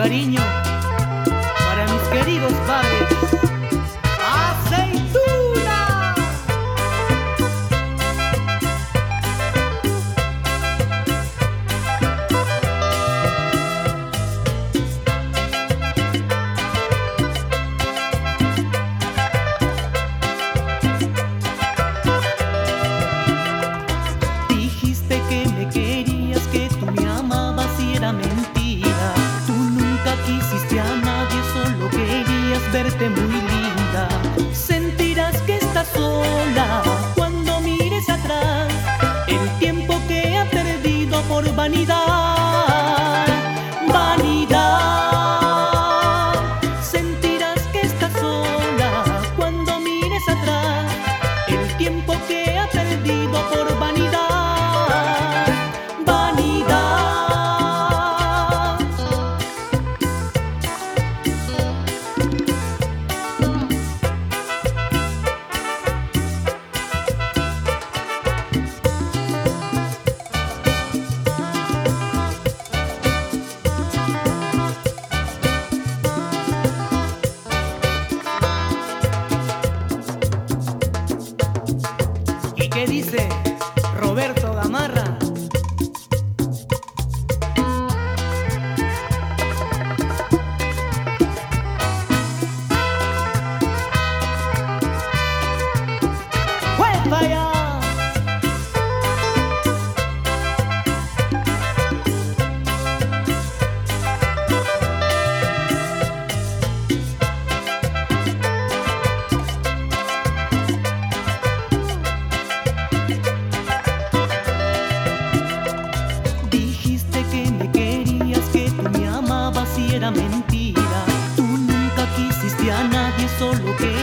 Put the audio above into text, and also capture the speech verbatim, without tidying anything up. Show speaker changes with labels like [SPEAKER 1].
[SPEAKER 1] cariño para mis queridos padres. ¡Aceituna!
[SPEAKER 2] Dijiste que me querías, que tú me amabas y era mentira. Tú nunca quisiste a nadie, solo querías verte muy linda. Sentirás que estás sola cuando mires atrás, el tiempo que ha perdido por vanidad. Vanidad. Sentirás que estás sola cuando mires atrás, el tiempo que ha perdido por vanidad.
[SPEAKER 1] ¿Y qué dice Roberto Gamarra? ¡Pues vaya!
[SPEAKER 2] Si era mentira, tú nunca quisiste a nadie, solo que